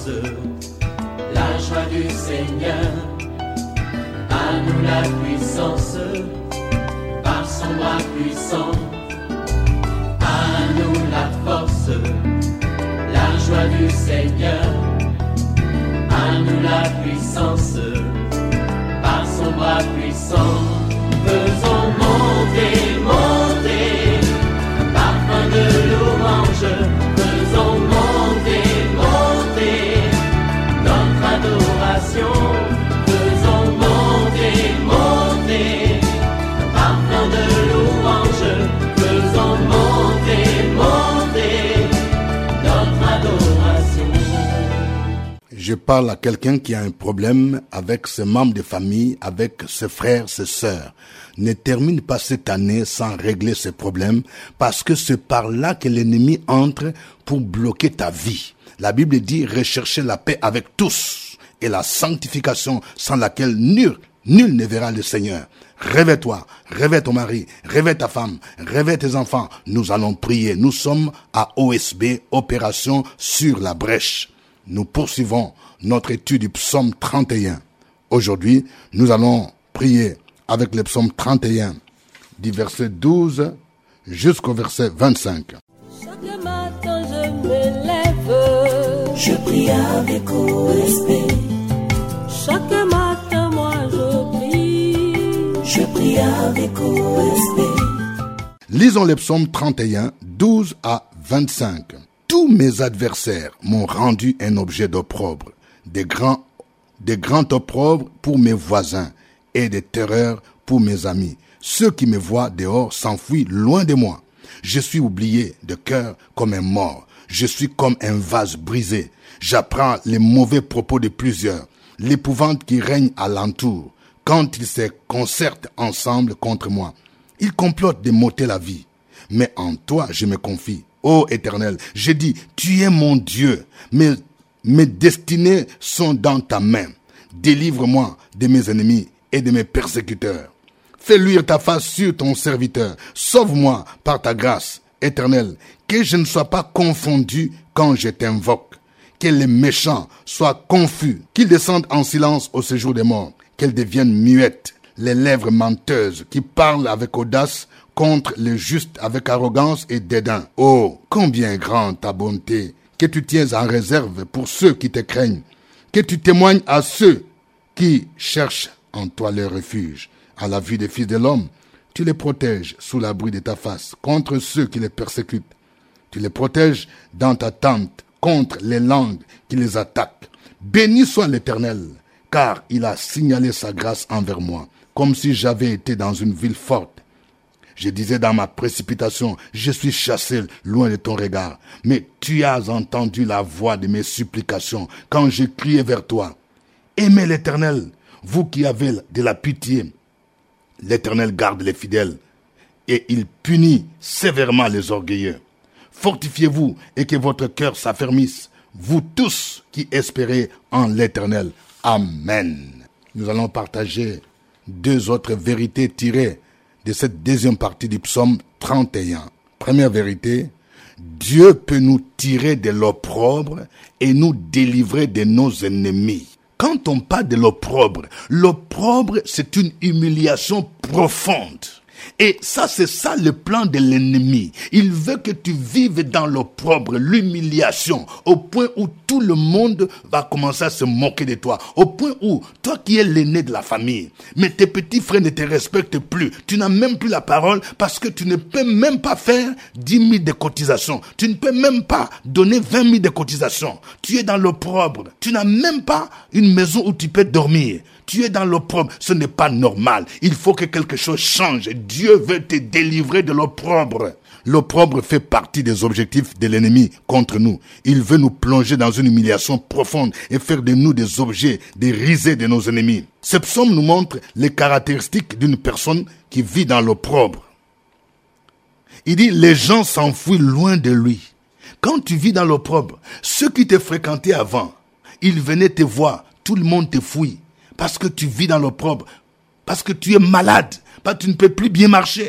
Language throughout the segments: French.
force, la joie du Seigneur. À nous la puissance, par son bras puissant. À nous la force, la joie du Seigneur. À nous la puissance, par son bras puissant. Faisons monter, monter, parfum de louange. Faisons monter, monter, notre adoration. Faisons monter, monter, parfum de louange. Faisons monter, monter, notre adoration. Je parle à quelqu'un qui a un problème avec ses membres de famille, avec ses frères, ses sœurs. Ne termine pas cette année sans régler ses problèmes, parce que c'est par là que l'ennemi entre pour bloquer ta vie. La Bible dit rechercher la paix avec tous et la sanctification sans laquelle nul ne verra le Seigneur. Réveille-toi, réveille ton mari, réveille ta femme, réveille tes enfants. Nous allons prier. Nous sommes à OSB, Opération sur la brèche. Nous poursuivons notre étude du psaume 31. Aujourd'hui, nous allons prier avec le psaume 31, du verset 12 jusqu'au verset 25. Chaque matin je me lève, je prie avec OSB. Chaque matin moi je prie avec OSB. Lisons le psaume 31, 12 à 25. Tous mes adversaires m'ont rendu un objet d'opprobre, des grands opprobres pour mes voisins et des terreurs pour mes amis. Ceux qui me voient dehors s'enfuient loin de moi. Je suis oublié de cœur comme un mort. Je suis comme un vase brisé. J'apprends les mauvais propos de plusieurs, l'épouvante qui règne alentour. Quand ils se concertent ensemble contre moi, ils complotent de m'ôter la vie. Mais en toi je me confie. Ô Éternel, je dis, tu es mon Dieu. Mes destinées sont dans ta main. Délivre-moi de mes ennemis et de mes persécuteurs. Fais luire ta face sur ton serviteur. Sauve-moi par ta grâce, Éternel, que je ne sois pas confondu quand je t'invoque. Que les méchants soient confus, qu'ils descendent en silence au séjour des morts, qu'elles deviennent muettes, les lèvres menteuses qui parlent avec audace contre les justes avec arrogance et dédain. Oh, combien grande ta bonté, que tu tiens en réserve pour ceux qui te craignent, que tu témoignes à ceux qui cherchent en toi leur refuge. À la vue des fils de l'homme, tu les protèges sous l'abri de ta face contre ceux qui les persécutent. Tu les protèges dans ta tente contre les langues qui les attaquent. Béni soit l'Éternel, car il a signalé sa grâce envers moi, comme si j'avais été dans une ville forte. Je disais dans ma précipitation, je suis chassé loin de ton regard. Mais tu as entendu la voix de mes supplications quand je criais vers toi. Aimez l'Éternel, vous qui avez de la pitié. L'Éternel garde les fidèles et il punit sévèrement les orgueilleux. Fortifiez-vous et que votre cœur s'affermisse, vous tous qui espérez en l'Éternel. Amen. Nous allons partager deux autres vérités tirées de cette deuxième partie du psaume 31. Première vérité, Dieu peut nous tirer de l'opprobre et nous délivrer de nos ennemis. Quand on parle de l'opprobre, c'est une humiliation profonde. Et ça, c'est ça le plan de l'ennemi. Il veut que tu vives dans l'opprobre, l'humiliation, au point où tout le monde va commencer à se moquer de toi. Au point où, toi qui es l'aîné de la famille, mais tes petits frères ne te respectent plus. Tu n'as même plus la parole parce que tu ne peux même pas faire 10 000 de cotisation. Tu ne peux même pas donner 20 000 de cotisation. Tu es dans l'opprobre. Tu n'as même pas une maison où tu peux dormir. Tu es dans l'opprobre, ce n'est pas normal. Il faut que quelque chose change. Dieu veut te délivrer de l'opprobre. L'opprobre fait partie des objectifs de l'ennemi contre nous. Il veut nous plonger dans une humiliation profonde et faire de nous des objets, des risées de nos ennemis. Ce psaume nous montre les caractéristiques d'une personne qui vit dans l'opprobre. Il dit, les gens s'enfuient loin de lui. Quand tu vis dans l'opprobre, ceux qui te fréquentaient avant, ils venaient te voir, tout le monde te fouille. Parce que tu vis dans l'opprobre, parce que tu es malade, parce que tu ne peux plus bien marcher,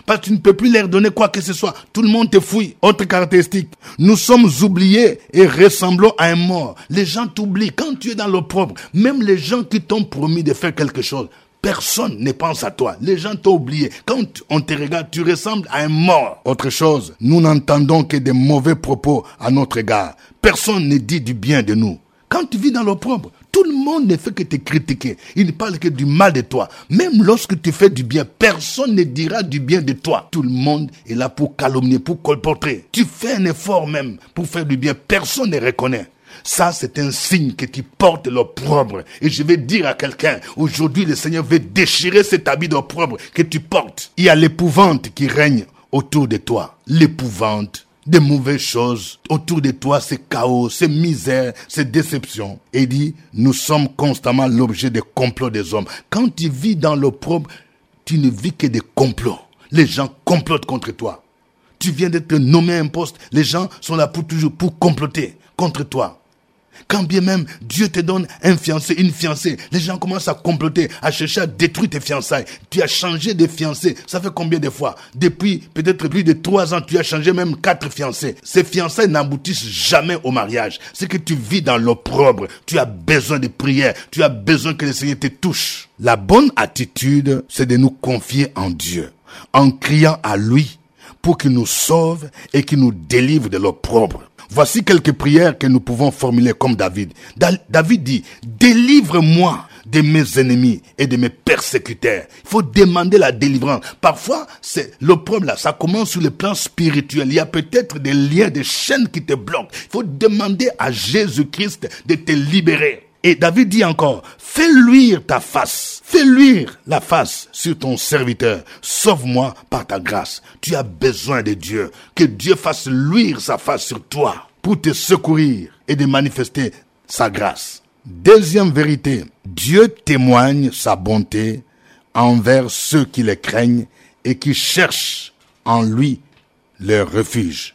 Parce que tu ne peux plus leur donner quoi que ce soit. Tout le monde te fouille. Autre caractéristique. Nous sommes oubliés et ressemblons à un mort. Les gens t'oublient. Quand tu es dans l'opprobre, même les gens qui t'ont promis de faire quelque chose, personne ne pense à toi. Les gens t'ont oublié. Quand on te regarde, tu ressembles à un mort. Autre chose, nous n'entendons que des mauvais propos à notre égard. Personne ne dit du bien de nous. Quand tu vis dans l'opprobre, tout le monde ne fait que te critiquer. Il ne parle que du mal de toi. Même lorsque tu fais du bien, personne ne dira du bien de toi. Tout le monde est là pour calomnier, pour colporter. Tu fais un effort même pour faire du bien. Personne ne reconnaît. Ça, c'est un signe que tu portes l'opprobre. Et je vais dire à quelqu'un, aujourd'hui, le Seigneur veut déchirer cet habit d'opprobre que tu portes. Il y a l'épouvante qui règne autour de toi. L'épouvante, des mauvaises choses autour de toi, c'est chaos, c'est misère, c'est déception. Et il dit, nous sommes constamment l'objet des complots des hommes. Quand tu vis dans l'opprobre, tu ne vis que des complots. Les gens complotent contre toi. Tu viens d'être nommé à un poste, les gens sont là pour toujours pour comploter contre toi. Quand bien même Dieu te donne un fiancé, une fiancée, les gens commencent à comploter, à chercher à détruire tes fiançailles. Tu as changé de fiancé, ça fait combien de fois? Depuis peut-être plus de 3 ans, tu as changé même 4 fiancés. Ces fiançailles n'aboutissent jamais au mariage. C'est que tu vis dans l'opprobre, tu as besoin de prière, tu as besoin que le Seigneur te touche. La bonne attitude, c'est de nous confier en Dieu, en criant à lui pour qu'il nous sauve et qu'il nous délivre de l'opprobre. Voici quelques prières que nous pouvons formuler comme David. David dit, délivre-moi de mes ennemis et de mes persécuteurs. Il faut demander la délivrance. Parfois, c'est l'opprobre là, ça commence sur le plan spirituel. Il y a peut-être des liens, des chaînes qui te bloquent. Il faut demander à Jésus-Christ de te libérer. Et David dit encore, fais luire ta face. Fais luire la face sur ton serviteur. Sauve-moi par ta grâce. Tu as besoin de Dieu. Que Dieu fasse luire sa face sur toi pour te secourir et de manifester sa grâce. Deuxième vérité, Dieu témoigne sa bonté envers ceux qui le craignent et qui cherchent en lui leur refuge.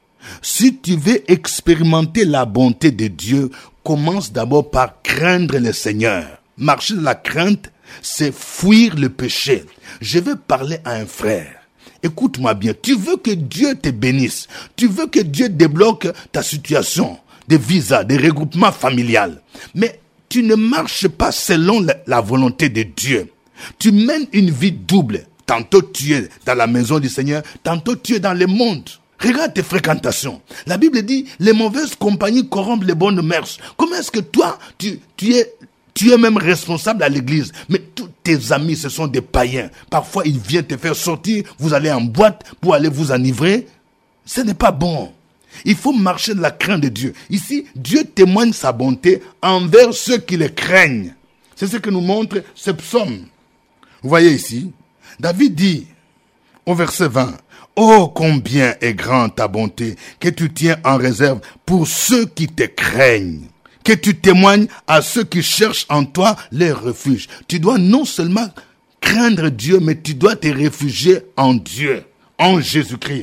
Si tu veux expérimenter la bonté de Dieu, commence d'abord par craindre le Seigneur. Marcher dans la crainte, c'est fuir le péché. Je vais parler à un frère. Écoute-moi bien, tu veux que Dieu te bénisse. Tu veux que Dieu débloque ta situation de visa, de regroupement familial. Mais tu ne marches pas selon la volonté de Dieu. Tu mènes une vie double. Tantôt tu es dans la maison du Seigneur, tantôt tu es dans le monde. Regarde tes fréquentations. La Bible dit, les mauvaises compagnies corrompent les bonnes mœurs. Comment est-ce que toi, tu es même responsable à l'église, mais tous tes amis, ce sont des païens. Parfois, ils viennent te faire sortir, vous allez en boîte pour aller vous enivrer. Ce n'est pas bon. Il faut marcher de la crainte de Dieu. Ici, Dieu témoigne sa bonté envers ceux qui le craignent. C'est ce que nous montre ce psaume. Vous voyez ici, David dit au verset 20, « Oh, combien est grande ta bonté que tu tiens en réserve pour ceux qui te craignent, que tu témoignes à ceux qui cherchent en toi leur refuge. » Tu dois non seulement craindre Dieu, mais tu dois te réfugier en Dieu, en Jésus-Christ.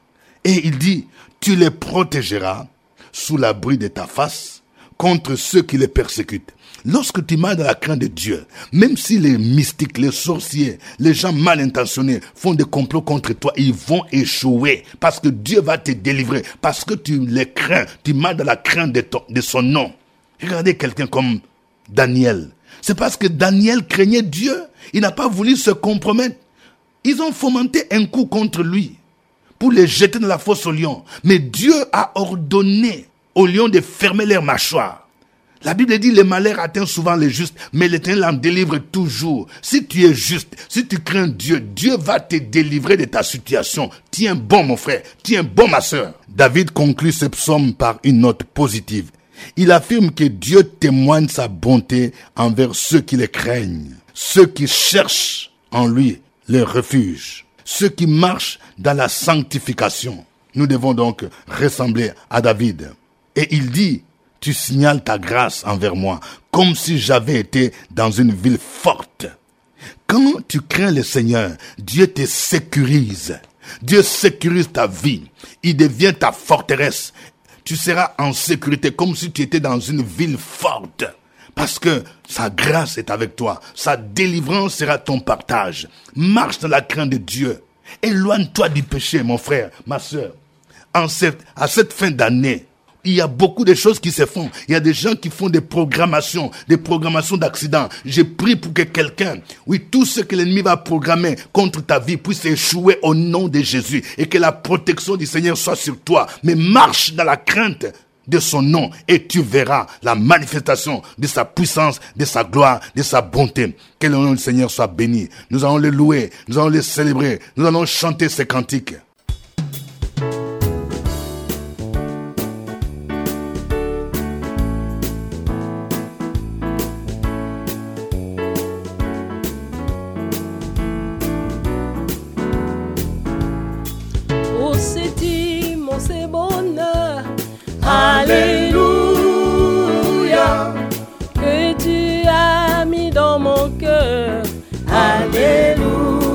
Et il dit, « Tu les protégeras sous l'abri de ta face contre ceux qui les persécutent. » Lorsque tu marches dans la crainte de Dieu, même si les mystiques, les sorciers, les gens mal intentionnés font des complots contre toi, ils vont échouer parce que Dieu va te délivrer, parce que tu les crains, tu marches dans la crainte de son nom. Regardez quelqu'un comme Daniel. C'est parce que Daniel craignait Dieu, il n'a pas voulu se compromettre. Ils ont fomenté un coup contre lui pour les jeter dans la fosse aux lions. Mais Dieu a ordonné aux lions de fermer leurs mâchoires. La Bible dit, le malheur atteint souvent les justes, mais l'Éternel en délivre toujours. Si tu es juste, si tu crains Dieu, Dieu va te délivrer de ta situation. Tiens bon, mon frère, tiens bon, ma sœur. David conclut ce psaume par une note positive. Il affirme que Dieu témoigne sa bonté envers ceux qui le craignent, ceux qui cherchent en lui leur refuge, ceux qui marchent dans la sanctification. Nous devons donc ressembler à David. Et il dit, tu signales ta grâce envers moi, comme si j'avais été dans une ville forte. Quand tu crains le Seigneur, Dieu te sécurise. Dieu sécurise ta vie. Il devient ta forteresse. Tu seras en sécurité, comme si tu étais dans une ville forte. Parce que sa grâce est avec toi. Sa délivrance sera ton partage. Marche dans la crainte de Dieu. Éloigne-toi du péché, mon frère, ma soeur. À cette fin d'année, il y a beaucoup de choses qui se font. Il y a des gens qui font des programmations d'accidents. Je prie pour que quelqu'un, tout ce que l'ennemi va programmer contre ta vie puisse échouer au nom de Jésus et que la protection du Seigneur soit sur toi. Mais marche dans la crainte de son nom et tu verras la manifestation de sa puissance, de sa gloire, de sa bonté. Que le nom du Seigneur soit béni. Nous allons le louer, nous allons le célébrer, nous allons chanter ces cantiques. Alléluia, que tu as mis dans mon cœur. Alléluia,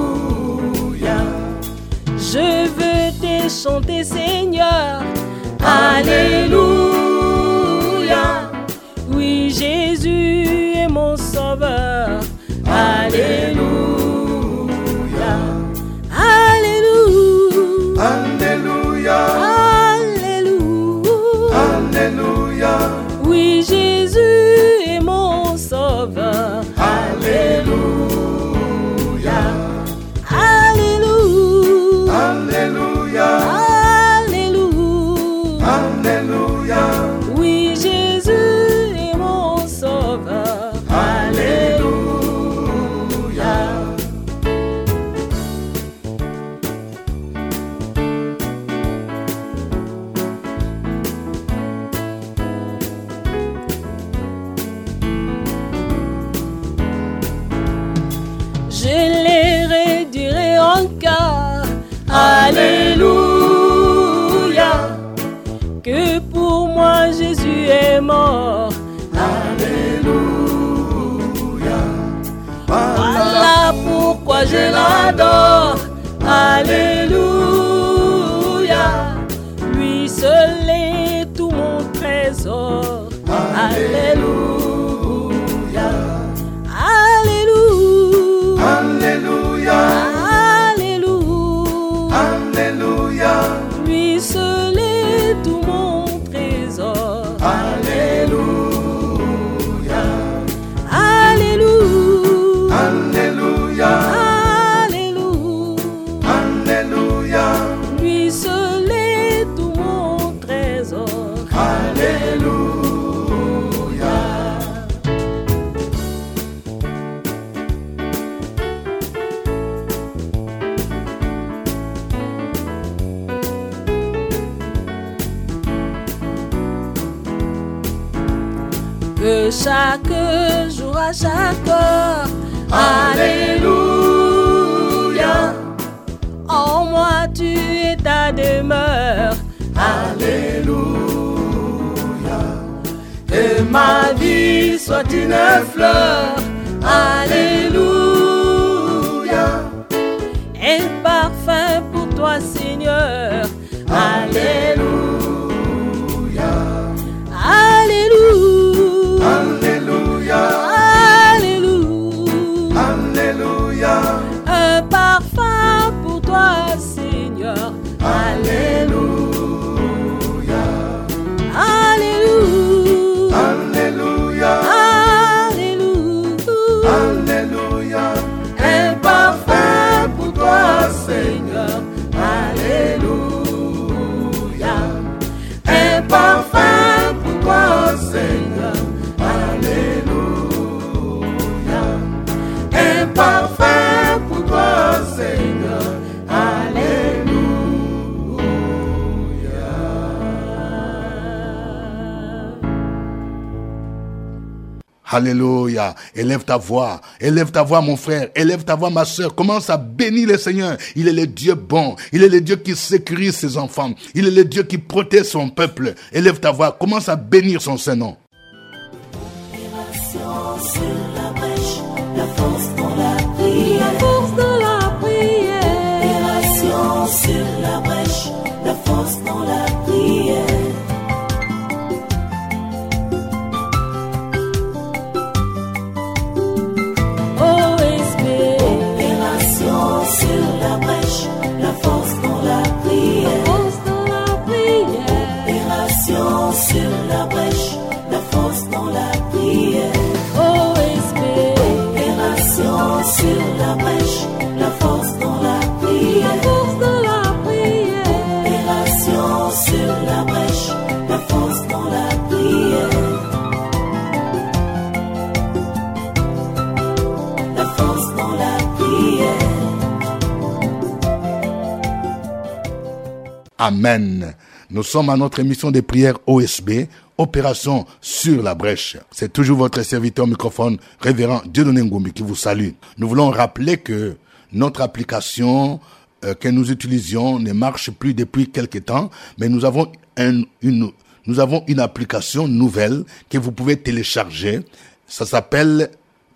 je veux te chanter, Seigneur. Alléluia, oui, Jésus est mon sauveur. Alléluia, Alléluia, Alléluia. Alléluia. Oui, Jésus est mon sauveur. Alléluia. Alléluia. Alléluia. Alléluia. Alléluia. Oui, Jésus est mon sauveur. Alléluia. Je les rédirai encore. Alléluia, que pour moi Jésus est mort. Alléluia. Voilà pourquoi je l'adore. Alléluia, lui seul est tout mon trésor. Alléluia. Alléluia. Alléluia. Alléluia. Alléluia. Lui seul est tout mon trésor. Alléluia. Alléluia. Alléluia. Alléluia. Alléluia. Lui seul est tout mon trésor. Alléluia. Que chaque jour à chaque heure, Alléluia. en moi tu es ta demeure. Alléluia. Que ma vie soit une fleur. Alléluia. Un parfum pour toi, Seigneur. Alléluia. Alléluia. Alléluia. Alléluia. Alléluia. Un parfum pour toi, Seigneur. Alléluia. Alléluia. Alléluia. Alléluia. Alléluia. Un parfum pour toi, Seigneur. Alléluia. Un parfum pour toi, Seigneur. Alléluia. Un parfum pour toi, Seigneur. Alléluia. Élève ta voix, mon frère, élève ta voix, ma soeur. Commence à bénir le Seigneur. Il est le Dieu bon. Il est le Dieu qui sécurise ses enfants. Il est le Dieu qui protège son peuple. Élève ta voix, commence à bénir son Saint-Nom. Sur la brèche, la force dans la prière. La force dans la prière. Opération sur la brèche, la force dans la prière. OSB. Opération sur la brèche, sur la brèche, la force dans la prière. OSB, Opération sur la brèche, la force dans la prière. force de la prière. Opération sur la brèche, la force dans la prière. La force dans la prière. Amen. Nous sommes à notre émission de prière OSB, Opération sur la brèche. C'est toujours votre serviteur au microphone, révérend Dieudonné Ngumbi, qui vous salue. Nous voulons rappeler que notre application que nous utilisions ne marche plus depuis quelque temps, mais nous avons une application nouvelle que vous pouvez télécharger. Ça s'appelle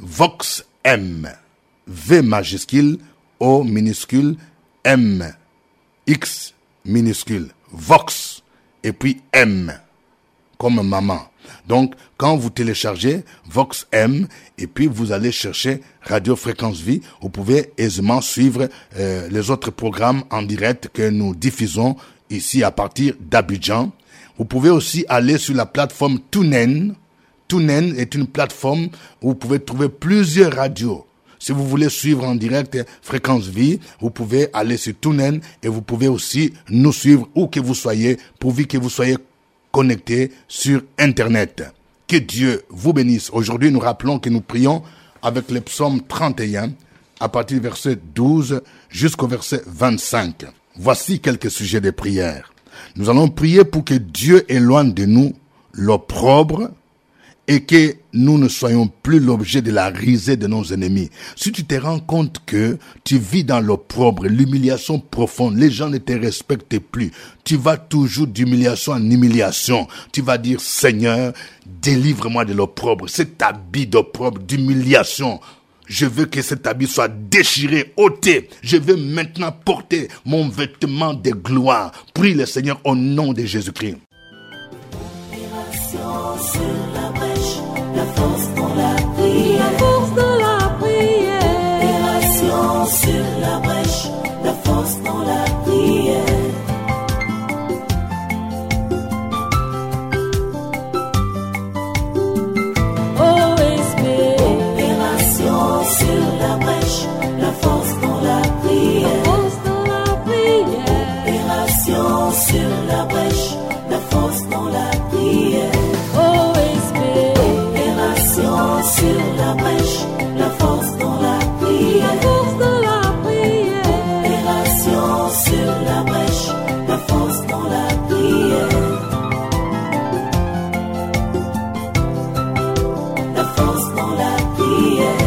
VoxM. V majuscule, O minuscule, M, X minuscule, Vox, et puis M, comme maman. Donc, quand vous téléchargez Vox M, et puis vous allez chercher Radio Fréquence Vie, vous pouvez aisément suivre les autres programmes en direct que nous diffusons ici à partir d'Abidjan. Vous pouvez aussi aller sur la plateforme TuneIn. TuneIn est une plateforme où vous pouvez trouver plusieurs radios. Si vous voulez suivre en direct Fréquence Vie, vous pouvez aller sur TuneIn et vous pouvez aussi nous suivre où que vous soyez, pourvu que vous soyez connectés sur Internet. Que Dieu vous bénisse. Aujourd'hui, nous rappelons que nous prions avec le psaume 31 à partir du verset 12 jusqu'au verset 25. Voici quelques sujets de prière. Nous allons prier pour que Dieu éloigne de nous l'opprobre et que nous ne soyons plus l'objet de la risée de nos ennemis. Si tu te rends compte que tu vis dans l'opprobre, l'humiliation profonde, les gens ne te respectent plus, tu vas toujours d'humiliation en humiliation. Tu vas dire, Seigneur, délivre-moi de l'opprobre, cet habit d'opprobre, d'humiliation. Je veux que cet habit soit déchiré, ôté. Je veux maintenant porter mon vêtement de gloire. Prie le Seigneur au nom de Jésus-Christ. Opération sur la brèche, la force dans la prière. Force de la prière. Opération sur la brèche, la force dans la prière. OSB, Opération sur la brèche, la force dans la prière. force de la prière. Opération sur la brèche, la force dans la prière. OSB, Opération sur la brèche, la force dans la prière. force de la prière. Opération sur la brèche, la force dans la prière. La force dans la prière.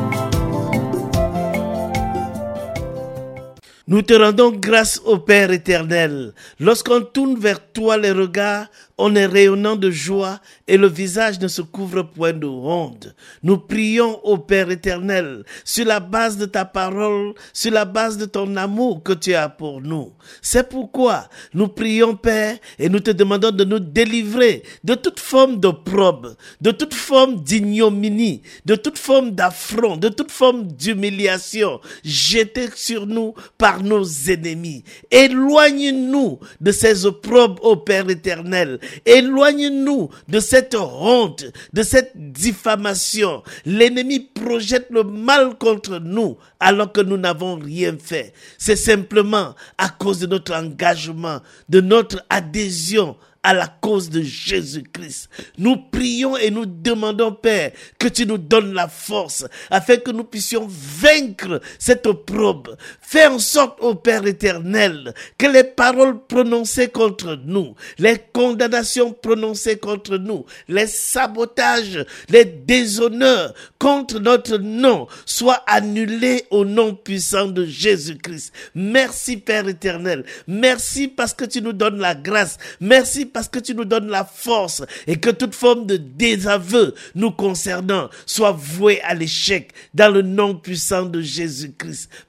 Nous te rendons grâce au Père éternel. Lorsqu'on tourne vers toi les regards, on est rayonnant de joie et le visage ne se couvre point de honte. Nous prions au Père éternel sur la base de ta parole, sur la base de ton amour que tu as pour nous. C'est pourquoi nous prions, Père, et nous te demandons de nous délivrer de toute forme d'opprobre, de toute forme d'ignominie, de toute forme d'affront, de toute forme d'humiliation jetée sur nous par nos ennemis. Éloigne-nous de ces opprobres, ô Père éternel. Éloigne-nous de cette honte, de cette diffamation. L'ennemi projette le mal contre nous alors que nous n'avons rien fait. C'est simplement à cause de notre engagement, de notre adhésion à la cause de Jésus-Christ. Nous prions et nous demandons, Père, que tu nous donnes la force afin que nous puissions vaincre cette opprobre. Fais en sorte, ô Père éternel, que les paroles prononcées contre nous, les condamnations prononcées contre nous, les sabotages, les déshonneurs contre notre nom soient annulés au nom puissant de Jésus-Christ. Merci, Père éternel. Merci parce que tu nous donnes la grâce. Merci parce que tu nous donnes la force et que toute forme de désaveu nous concernant soit vouée à l'échec dans le nom puissant de Jésus-Christ.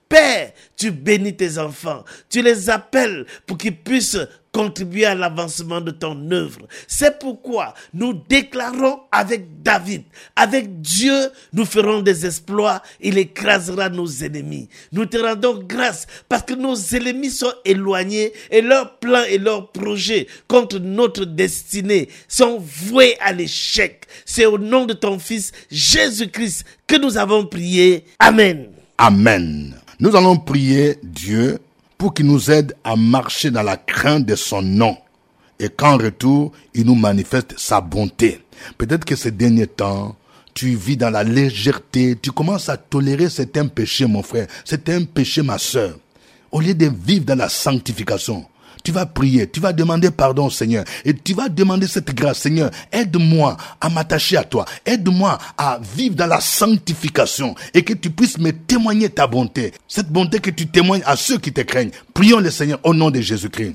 Père, tu bénis tes enfants, tu les appelles pour qu'ils puissent contribuer à l'avancement de ton œuvre. C'est pourquoi nous déclarons avec David, avec Dieu, nous ferons des exploits, il écrasera nos ennemis. Nous te rendons grâce parce que nos ennemis sont éloignés et leurs plans et leurs projets contre notre destinée sont voués à l'échec. C'est au nom de ton Fils Jésus-Christ que nous avons prié. Amen. Amen. Nous allons prier Dieu pour qu'il nous aide à marcher dans la crainte de son nom et qu'en retour, il nous manifeste sa bonté. Peut-être que ces derniers temps, tu vis dans la légèreté, tu commences à tolérer certains péchés, mon frère, certains péchés, ma sœur. Au lieu de vivre dans la sanctification, tu vas prier, tu vas demander pardon au Seigneur et tu vas demander cette grâce. Seigneur, aide-moi à m'attacher à toi, aide-moi à vivre dans la sanctification et que tu puisses me témoigner ta bonté. Cette bonté que tu témoignes à ceux qui te craignent. Prions le Seigneur au nom de Jésus-Christ.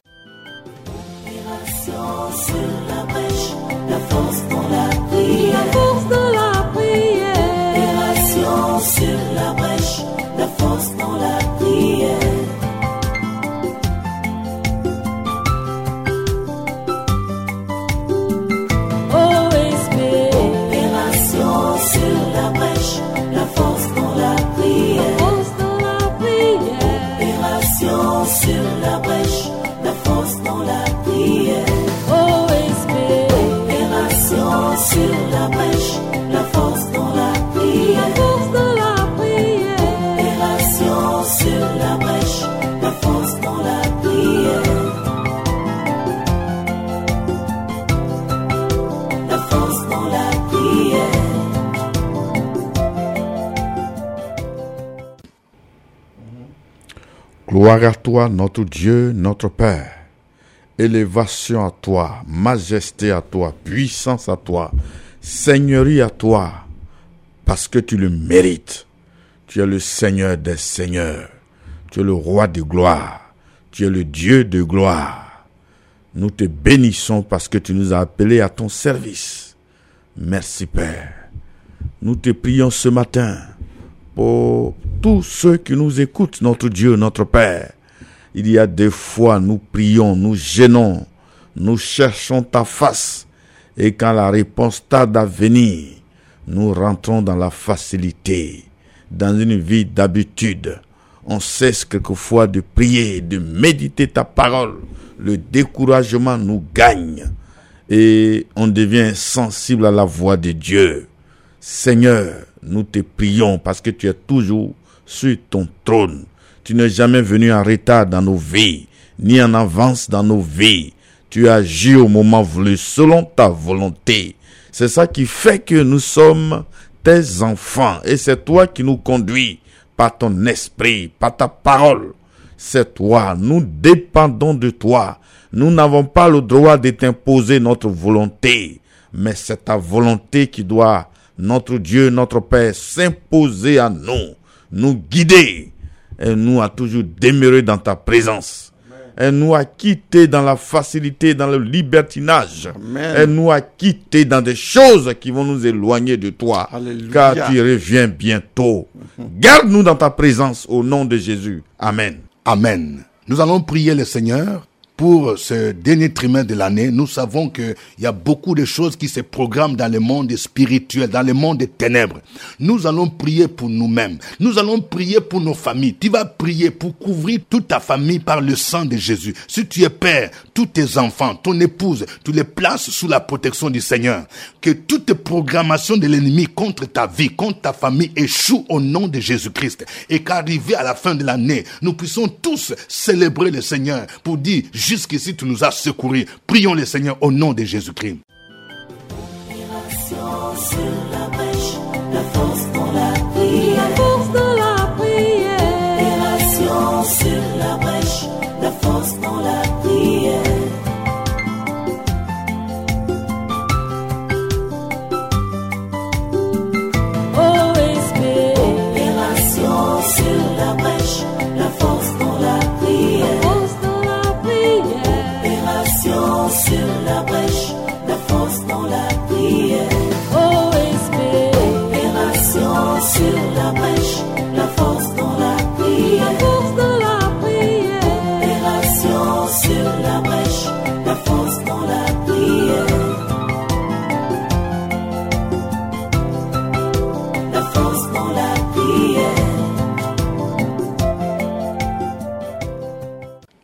La force dans la prière. La force dans la prière. Opération sur la brèche. La force dans la prière. Sur la brèche, la force dans la prière. OSB. Opération sur la brèche, la force dans la prière. La force dans la prière. Opération sur la brèche, la force dans la prière. La force dans la prière. Gloire à toi, notre Dieu, notre Père. Élévation à toi, majesté à toi, puissance à toi, seigneurie à toi, parce que tu le mérites. Tu es le Seigneur des seigneurs. Tu es le roi de gloire. Tu es le Dieu de gloire. Nous te bénissons parce que tu nous as appelés à ton service. Merci, Père. Nous te prions ce matin pour tous ceux qui nous écoutent, notre Dieu, notre Père. Il y a des fois, nous prions, nous gênons, nous cherchons ta face. Et quand la réponse tarde à venir, nous rentrons dans la facilité, dans une vie d'habitude. On cesse quelquefois de prier, de méditer ta parole. Le découragement nous gagne et on devient sensible à la voix de Dieu. Seigneur, nous te prions parce que tu es toujours sur ton trône. Tu n'es jamais venu en retard dans nos vies, ni en avance dans nos vies. Tu agis au moment voulu, selon ta volonté. C'est ça qui fait que nous sommes tes enfants. Et c'est toi qui nous conduis par ton esprit, par ta parole. C'est toi, nous dépendons de toi. Nous n'avons pas le droit de t'imposer notre volonté. Mais c'est ta volonté qui doit, notre Dieu, notre Père, s'imposer à nous, nous guider. Et nous a toujours demeuré dans ta présence. Elle nous a quittés dans la facilité, dans le libertinage. Amen. Elle nous a quittés dans des choses qui vont nous éloigner de toi. Alléluia. Car tu reviens bientôt. Garde-nous dans ta présence au nom de Jésus. Amen. Amen. Nous allons prier le Seigneur pour ce dernier trimestre de l'année. Nous savons qu'il y a beaucoup de choses qui se programment dans le monde spirituel, dans le monde des ténèbres. Nous allons prier pour nous-mêmes. Nous allons prier pour nos familles. Tu vas prier pour couvrir toute ta famille par le sang de Jésus. Si tu es père, tous tes enfants, ton épouse, tu les places sous la protection du Seigneur. Que toute programmation de l'ennemi contre ta vie, contre ta famille échoue au nom de Jésus-Christ. Et qu'arrivé à la fin de l'année, nous puissions tous célébrer le Seigneur pour dire: jusqu'ici, tu nous as secourus. Prions le Seigneur au nom de Jésus-Christ. Sur la brèche, la force dans la prière. La force dans la prière. Opération sur la brèche, la force dans la prière. OSB. Opération sur la brèche, la force dans la prière. Opération sur la brèche, la force dans la prière. OSB. Opération sur la brèche, la force dans la prière.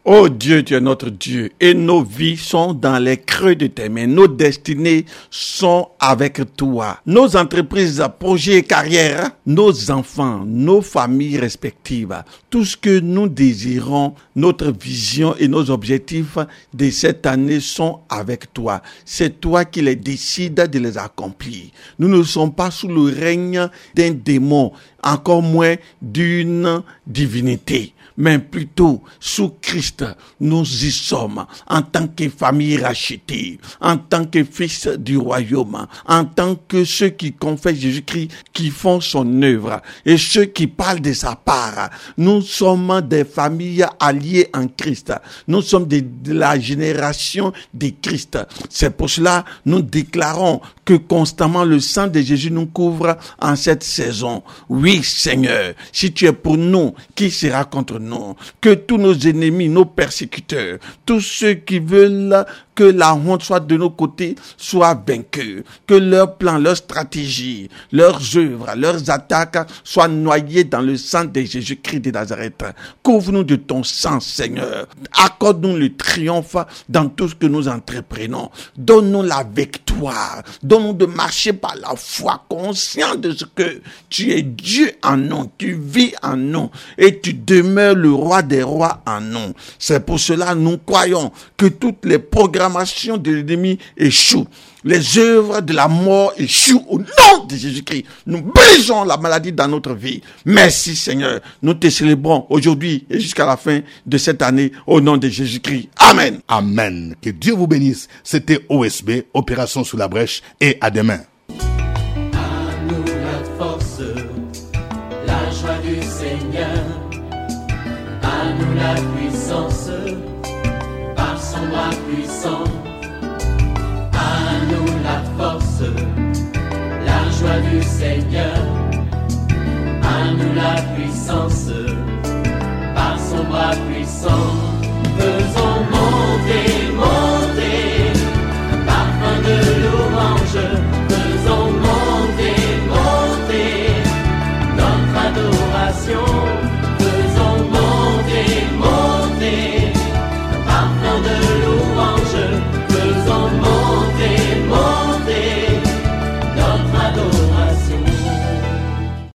Oh Dieu, tu es notre Dieu et nos vies sont dans les creux de tes mains. Nos destinées sont avec toi. Nos entreprises, projets et carrières, nos enfants, nos familles respectives, tout ce que nous désirons, notre vision et nos objectifs de cette année sont avec toi. C'est toi qui les décides de les accomplir. Nous ne sommes pas sous le règne d'un démon, encore moins d'une divinité, mais plutôt sous Christ, nous y sommes en tant que famille rachetée, en tant que fils du royaume, en tant que ceux qui confessent Jésus-Christ, qui font son œuvre et ceux qui parlent de sa part. Nous sommes des familles alliées en Christ. Nous sommes de la génération de Christ. C'est pour cela nous déclarons que constamment le sang de Jésus nous couvre en cette saison. Oui, Seigneur, si tu es pour nous, qui sera contre nous? Que tous nos ennemis, nos persécuteurs, tous ceux qui veulent que la honte soit de nos côtés, soient vaincus. Que leurs plans, leurs stratégies, leurs œuvres, leurs attaques soient noyées dans le sang de Jésus-Christ de Nazareth. Couvre-nous de ton sang, Seigneur. Accorde-nous le triomphe dans tout ce que nous entreprenons. Donne-nous la victoire. Donne-nous de marcher par la foi, conscient de ce que tu es Dieu en nous, tu vis en nous et tu demeures le roi des rois en nous. C'est pour cela que nous croyons que toutes les programmations de l'ennemi échouent. Les œuvres de la mort échouent au nom de Jésus-Christ. Nous brisons la maladie dans notre vie. Merci Seigneur. Nous te célébrons aujourd'hui et jusqu'à la fin de cette année au nom de Jésus-Christ. Amen. Amen. Que Dieu vous bénisse. C'était OSB, Opération sous la brèche, et à demain. À nous la force, la joie du Seigneur. À nous la puissance, par son bras puissant. À nous la force, la joie du Seigneur. À nous la puissance, par son bras puissant. Faisons monter